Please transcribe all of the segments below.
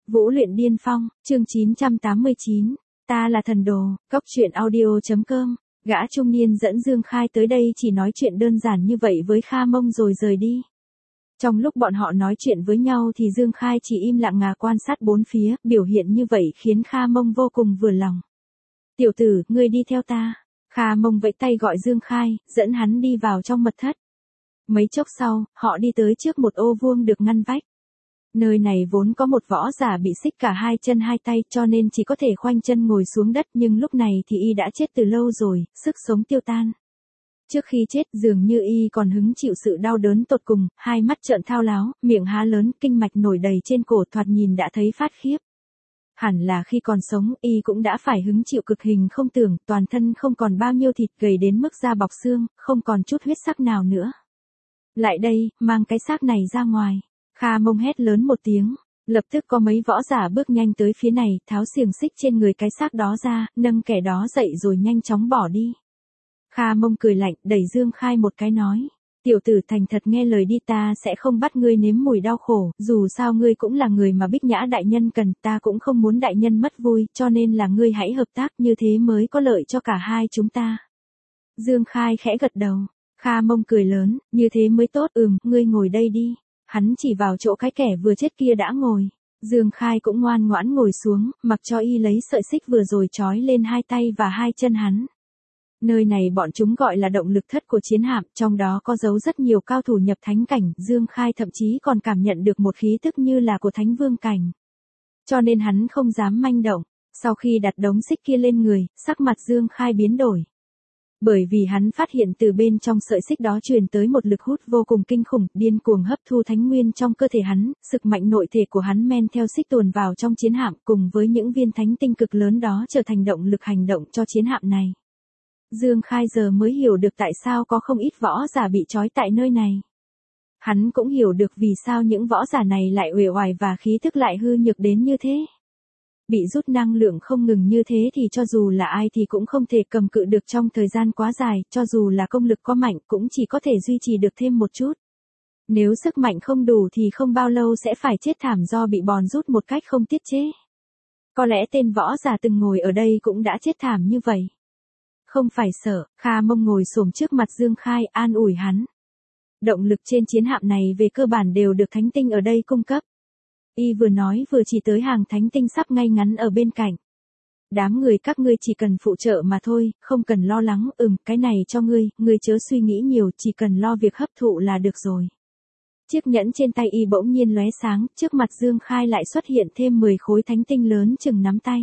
Vũ luyện điên phong, chương 989, ta là thần đồ, cốc truyện audio.com, gã trung niên dẫn Dương Khai tới đây chỉ nói chuyện đơn giản như vậy với Kha Mông rồi rời đi. Trong lúc bọn họ nói chuyện với nhau thì Dương Khai chỉ im lặng ngà quan sát bốn phía, biểu hiện như vậy khiến Kha Mông vô cùng vừa lòng. Tiểu tử, ngươi đi theo ta. Kha Mông vẫy tay gọi Dương Khai, dẫn hắn đi vào trong mật thất. Mấy chốc sau, họ đi tới trước một ô vuông được ngăn vách. Nơi này vốn có một võ giả bị xích cả hai chân hai tay cho nên chỉ có thể khoanh chân ngồi xuống đất, nhưng lúc này thì y đã chết từ lâu rồi, sức sống tiêu tan. Trước khi chết dường như y còn hứng chịu sự đau đớn tột cùng, hai mắt trợn thao láo, miệng há lớn, kinh mạch nổi đầy trên cổ, thoạt nhìn đã thấy phát khiếp. Hẳn là khi còn sống y cũng đã phải hứng chịu cực hình không tưởng, toàn thân không còn bao nhiêu thịt, gầy đến mức da bọc xương, không còn chút huyết sắc nào nữa. Lại đây, mang cái xác này ra ngoài. Kha Mông hét lớn một tiếng, lập tức có mấy võ giả bước nhanh tới phía này, tháo xiềng xích trên người cái xác đó ra, nâng kẻ đó dậy rồi nhanh chóng bỏ đi. Kha Mông cười lạnh, đẩy Dương Khai một cái nói, tiểu tử thành thật nghe lời đi, ta sẽ không bắt ngươi nếm mùi đau khổ, dù sao ngươi cũng là người mà Bích Nhã đại nhân cần, ta cũng không muốn đại nhân mất vui, cho nên là ngươi hãy hợp tác, như thế mới có lợi cho cả hai chúng ta. Dương Khai khẽ gật đầu, Kha Mông cười lớn, như thế mới tốt, ngươi ngồi đây đi. Hắn chỉ vào chỗ cái kẻ vừa chết kia đã ngồi. Dương Khai cũng ngoan ngoãn ngồi xuống, mặc cho y lấy sợi xích vừa rồi trói lên hai tay và hai chân hắn. Nơi này bọn chúng gọi là động lực thất của chiến hạm, trong đó có giấu rất nhiều cao thủ nhập thánh cảnh, Dương Khai thậm chí còn cảm nhận được một khí tức như là của thánh vương cảnh. Cho nên hắn không dám manh động. Sau khi đặt đống xích kia lên người, sắc mặt Dương Khai biến đổi. Bởi vì hắn phát hiện từ bên trong sợi xích đó truyền tới một lực hút vô cùng kinh khủng, điên cuồng hấp thu thánh nguyên trong cơ thể hắn, sức mạnh nội thể của hắn men theo xích tuồn vào trong chiến hạm, cùng với những viên thánh tinh cực lớn đó trở thành động lực hành động cho chiến hạm này. Dương Khai giờ mới hiểu được tại sao có không ít võ giả bị trói tại nơi này. Hắn cũng hiểu được vì sao những võ giả này lại uể oải và khí thức lại hư nhược đến như thế. Bị rút năng lượng không ngừng như thế thì cho dù là ai thì cũng không thể cầm cự được trong thời gian quá dài, cho dù là công lực có mạnh cũng chỉ có thể duy trì được thêm một chút. Nếu sức mạnh không đủ thì không bao lâu sẽ phải chết thảm do bị bòn rút một cách không tiết chế. Có lẽ tên võ giả từng ngồi ở đây cũng đã chết thảm như vậy. Không phải sợ, Kha Mông ngồi xổm trước mặt Dương Khai, an ủi hắn. Động lực trên chiến hạm này về cơ bản đều được thánh tinh ở đây cung cấp. Y vừa nói vừa chỉ tới hàng thánh tinh sắp ngay ngắn ở bên cạnh. Đám người các ngươi chỉ cần phụ trợ mà thôi, không cần lo lắng, cái này cho ngươi chớ suy nghĩ nhiều, chỉ cần lo việc hấp thụ là được rồi. Chiếc nhẫn trên tay y bỗng nhiên lóe sáng, trước mặt Dương Khai lại xuất hiện thêm 10 khối thánh tinh lớn chừng nắm tay.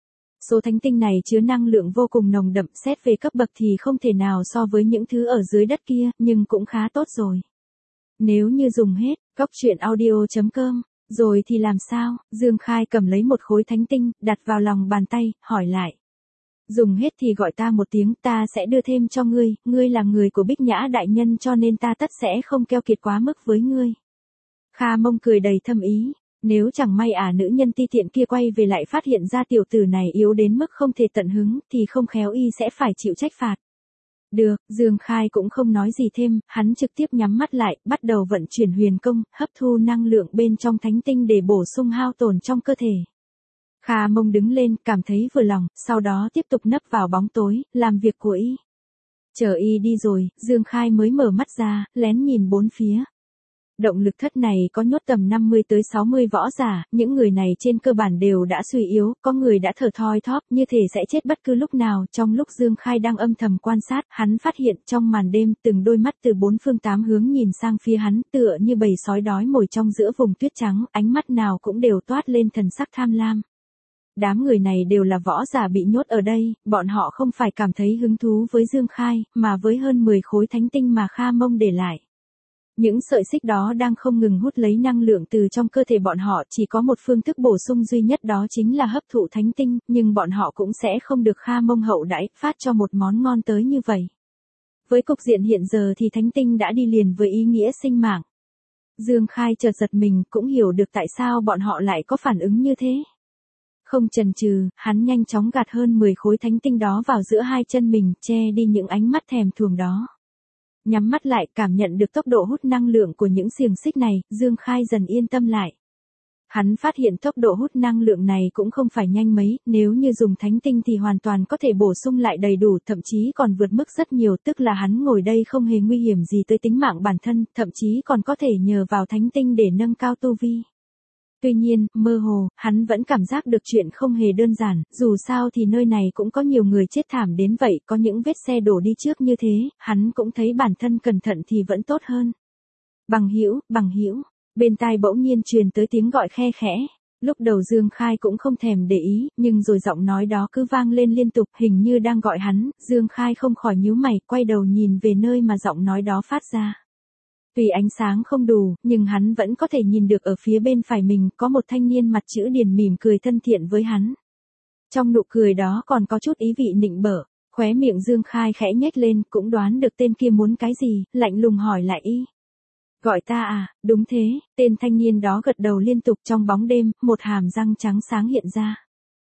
Số thánh tinh này chứa năng lượng vô cùng nồng đậm, xét về cấp bậc thì không thể nào so với những thứ ở dưới đất kia, nhưng cũng khá tốt rồi. Nếu như dùng hết, cốc truyện audio.com. Rồi thì làm sao? Dương Khai cầm lấy một khối thánh tinh, đặt vào lòng bàn tay, hỏi lại. Dùng hết thì gọi ta một tiếng, ta sẽ đưa thêm cho ngươi là người của Bích Nhã đại nhân cho nên ta tất sẽ không keo kiệt quá mức với ngươi. Kha Mông cười đầy thâm ý, nếu chẳng may nữ nhân ti tiện kia quay về lại phát hiện ra tiểu tử này yếu đến mức không thể tận hứng, thì không khéo y sẽ phải chịu trách phạt. Được, Dương Khai cũng không nói gì thêm, hắn trực tiếp nhắm mắt lại, bắt đầu vận chuyển huyền công, hấp thu năng lượng bên trong thánh tinh để bổ sung hao tổn trong cơ thể. Kha Mông đứng lên, cảm thấy vừa lòng, sau đó tiếp tục nấp vào bóng tối, làm việc của y. Chờ y đi rồi, Dương Khai mới mở mắt ra, lén nhìn bốn phía. Động lực thất này có nhốt tầm 50 tới 60 võ giả, những người này trên cơ bản đều đã suy yếu, có người đã thở thoi thóp, như thể sẽ chết bất cứ lúc nào. Trong lúc Dương Khai đang âm thầm quan sát, hắn phát hiện trong màn đêm, từng đôi mắt từ bốn phương tám hướng nhìn sang phía hắn, tựa như bầy sói đói mồi trong giữa vùng tuyết trắng, ánh mắt nào cũng đều toát lên thần sắc tham lam. Đám người này đều là võ giả bị nhốt ở đây, bọn họ không phải cảm thấy hứng thú với Dương Khai, mà với hơn 10 khối thánh tinh mà Kha Mông để lại. Những sợi xích đó đang không ngừng hút lấy năng lượng từ trong cơ thể bọn họ, chỉ có một phương thức bổ sung duy nhất đó chính là hấp thụ thánh tinh, nhưng bọn họ cũng sẽ không được Kha Mông hậu đãi, phát cho một món ngon tới như vậy. Với cục diện hiện giờ thì thánh tinh đã đi liền với ý nghĩa sinh mạng. Dương Khai chợt giật mình, cũng hiểu được tại sao bọn họ lại có phản ứng như thế. Không chần chừ, hắn nhanh chóng gạt hơn 10 khối thánh tinh đó vào giữa hai chân mình, che đi những ánh mắt thèm thuồng đó. Nhắm mắt lại, cảm nhận được tốc độ hút năng lượng của những xiềng xích này, Dương Khai dần yên tâm lại. Hắn phát hiện tốc độ hút năng lượng này cũng không phải nhanh mấy, nếu như dùng thánh tinh thì hoàn toàn có thể bổ sung lại đầy đủ, thậm chí còn vượt mức rất nhiều, tức là hắn ngồi đây không hề nguy hiểm gì tới tính mạng bản thân, thậm chí còn có thể nhờ vào thánh tinh để nâng cao tu vi. Tuy nhiên, mơ hồ, hắn vẫn cảm giác được chuyện không hề đơn giản, dù sao thì nơi này cũng có nhiều người chết thảm đến vậy, có những vết xe đổ đi trước như thế, hắn cũng thấy bản thân cẩn thận thì vẫn tốt hơn. Bằng hữu, bên tai bỗng nhiên truyền tới tiếng gọi khe khẽ. Lúc đầu Dương Khai cũng không thèm để ý, nhưng rồi giọng nói đó cứ vang lên liên tục, hình như đang gọi hắn, Dương Khai không khỏi nhíu mày, quay đầu nhìn về nơi mà giọng nói đó phát ra. Tuy ánh sáng không đủ, nhưng hắn vẫn có thể nhìn được ở phía bên phải mình có một thanh niên mặt chữ điền mỉm cười thân thiện với hắn. Trong nụ cười đó còn có chút ý vị nịnh bợ, khóe miệng Dương Khai khẽ nhếch lên, cũng đoán được tên kia muốn cái gì, lạnh lùng hỏi lại y. Gọi ta à, đúng thế, tên thanh niên đó gật đầu liên tục. Trong bóng đêm, một hàm răng trắng sáng hiện ra.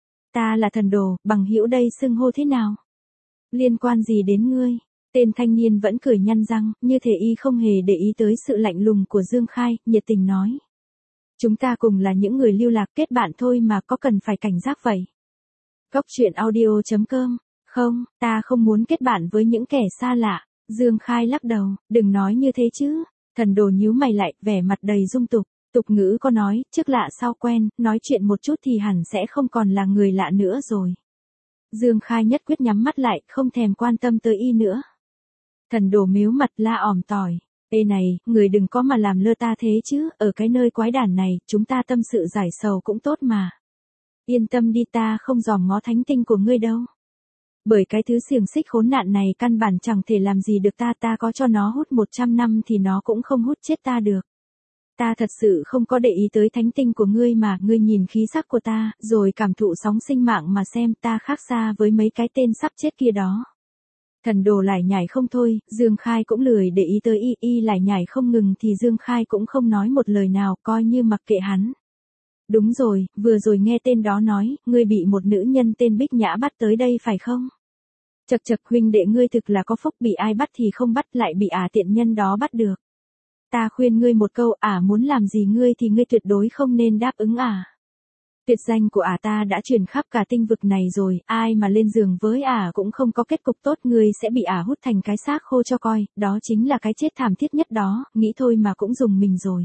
Ta là Thần Đồ, bằng hữu đây xưng hô thế nào? Liên quan gì đến ngươi? Tên thanh niên vẫn cười nhăn răng, như thể y không hề để ý tới sự lạnh lùng của Dương Khai, nhiệt tình nói. Chúng ta cùng là những người lưu lạc kết bạn thôi mà, có cần phải cảnh giác vậy? Góc truyện audio.com. Không, ta không muốn kết bạn với những kẻ xa lạ. Dương Khai lắc đầu, đừng nói như thế chứ. Thần Đồ nhíu mày lại, vẻ mặt đầy dung tục. Tục ngữ có nói, trước lạ sau quen, nói chuyện một chút thì hẳn sẽ không còn là người lạ nữa rồi. Dương Khai nhất quyết nhắm mắt lại, không thèm quan tâm tới y nữa. Thần Đồ mếu mặt la òm tỏi. Ê này, người đừng có mà làm lơ ta thế chứ, ở cái nơi quái đản này, chúng ta tâm sự giải sầu cũng tốt mà. Yên tâm đi, ta không dòm ngó thánh tinh của ngươi đâu. Bởi cái thứ xiềng xích khốn nạn này căn bản chẳng thể làm gì được ta có cho nó hút 100 năm thì nó cũng không hút chết ta được. Ta thật sự không có để ý tới thánh tinh của ngươi mà, ngươi nhìn khí sắc của ta, rồi cảm thụ sóng sinh mạng mà xem, ta khác xa với mấy cái tên sắp chết kia đó. Thần Đồ lải nhải không thôi, Dương Khai cũng lười để ý tới y lải nhải không ngừng thì Dương Khai cũng không nói một lời nào, coi như mặc kệ hắn. Đúng rồi, vừa rồi nghe tên đó nói, ngươi bị một nữ nhân tên Bích Nhã bắt tới đây phải không? Chậc chậc, huynh đệ ngươi thực là có phúc, bị ai bắt thì không bắt, lại bị tiện nhân đó bắt được. Ta khuyên ngươi một câu, muốn làm gì ngươi thì ngươi tuyệt đối không nên đáp ứng. Tuyệt danh của ta đã truyền khắp cả tinh vực này rồi, ai mà lên giường với cũng không có kết cục tốt, ngươi sẽ bị hút thành cái xác khô cho coi, đó chính là cái chết thảm thiết nhất đó, nghĩ thôi mà cũng dùng mình rồi.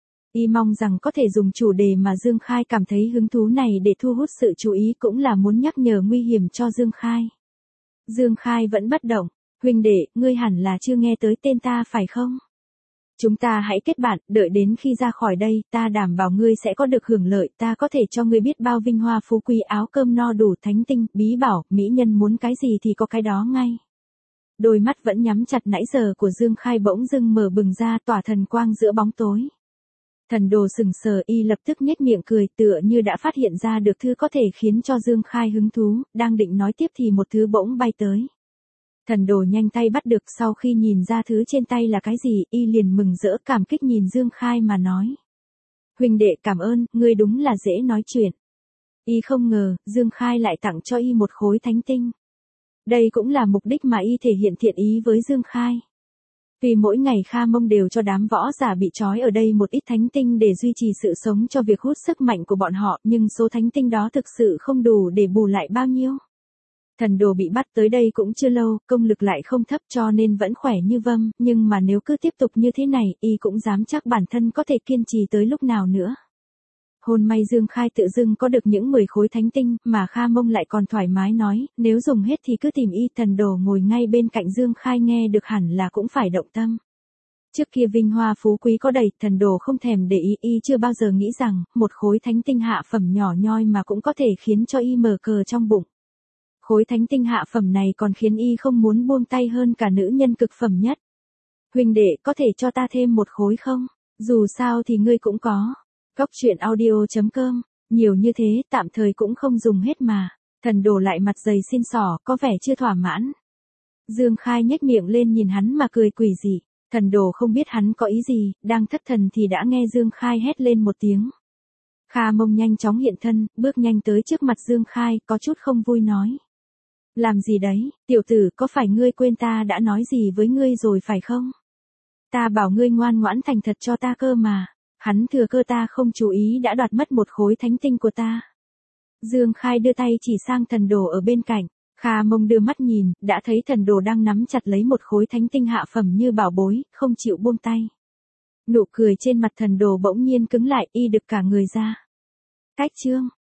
Y mong rằng có thể dùng chủ đề mà Dương Khai cảm thấy hứng thú này để thu hút sự chú ý, cũng là muốn nhắc nhở nguy hiểm cho Dương Khai. Dương Khai vẫn bất động, huynh đệ, ngươi hẳn là chưa nghe tới tên ta phải không? Chúng ta hãy kết bạn, đợi đến khi ra khỏi đây, ta đảm bảo ngươi sẽ có được hưởng lợi, ta có thể cho ngươi biết bao vinh hoa phú quý, áo cơm no đủ, thánh tinh, bí bảo, mỹ nhân muốn cái gì thì có cái đó ngay. Đôi mắt vẫn nhắm chặt nãy giờ của Dương Khai bỗng dưng mở bừng ra, tỏa thần quang giữa bóng tối. Thần Đồ sừng sờ, y lập tức nhếch miệng cười, tựa như đã phát hiện ra được thứ có thể khiến cho Dương Khai hứng thú, đang định nói tiếp thì một thứ bỗng bay tới. Thần Đồ nhanh tay bắt được, sau khi nhìn ra thứ trên tay là cái gì, y liền mừng rỡ cảm kích nhìn Dương Khai mà nói. Huynh đệ cảm ơn, ngươi đúng là dễ nói chuyện. Y không ngờ, Dương Khai lại tặng cho y một khối thánh tinh. Đây cũng là mục đích mà y thể hiện thiện ý với Dương Khai. Vì mỗi ngày Kha Mông đều cho đám võ giả bị trói ở đây một ít thánh tinh để duy trì sự sống cho việc hút sức mạnh của bọn họ, nhưng số thánh tinh đó thực sự không đủ để bù lại bao nhiêu. Thần Đồ bị bắt tới đây cũng chưa lâu, công lực lại không thấp cho nên vẫn khỏe như vâm, nhưng mà nếu cứ tiếp tục như thế này, y cũng dám chắc bản thân có thể kiên trì tới lúc nào nữa. Hồn may Dương Khai tự dưng có được những 10 khối thánh tinh, mà Kha Mông lại còn thoải mái nói, nếu dùng hết thì cứ tìm y. Thần Đồ ngồi ngay bên cạnh Dương Khai nghe được hẳn là cũng phải động tâm. Trước kia vinh hoa phú quý có đầy, Thần Đồ không thèm để ý, y chưa bao giờ nghĩ rằng, một khối thánh tinh hạ phẩm nhỏ nhoi mà cũng có thể khiến cho y mở cờ trong bụng. Khối thánh tinh hạ phẩm này còn khiến y không muốn buông tay hơn cả nữ nhân cực phẩm nhất. Huynh đệ, có thể cho ta thêm một khối không? Dù sao thì ngươi cũng có. Góc truyện audio.com, nhiều như thế, tạm thời cũng không dùng hết mà. Thần Đồ lại mặt dày xin xỏ, có vẻ chưa thỏa mãn. Dương Khai nhếch miệng lên nhìn hắn mà cười quỷ dị. Thần Đồ không biết hắn có ý gì, đang thất thần thì đã nghe Dương Khai hét lên một tiếng. Kha Mông nhanh chóng hiện thân, bước nhanh tới trước mặt Dương Khai, có chút không vui nói. Làm gì đấy, tiểu tử, có phải ngươi quên ta đã nói gì với ngươi rồi phải không? Ta bảo ngươi ngoan ngoãn thành thật cho ta cơ mà. Hắn thừa cơ ta không chú ý đã đoạt mất một khối thánh tinh của ta. Dương Khai đưa tay chỉ sang thần đồ ở bên cạnh. Kha Mông đưa mắt nhìn, đã thấy thần đồ đang nắm chặt lấy một khối thánh tinh hạ phẩm như bảo bối, không chịu buông tay. Nụ cười trên mặt thần đồ bỗng nhiên cứng lại, y đực cả người ra. Cách chương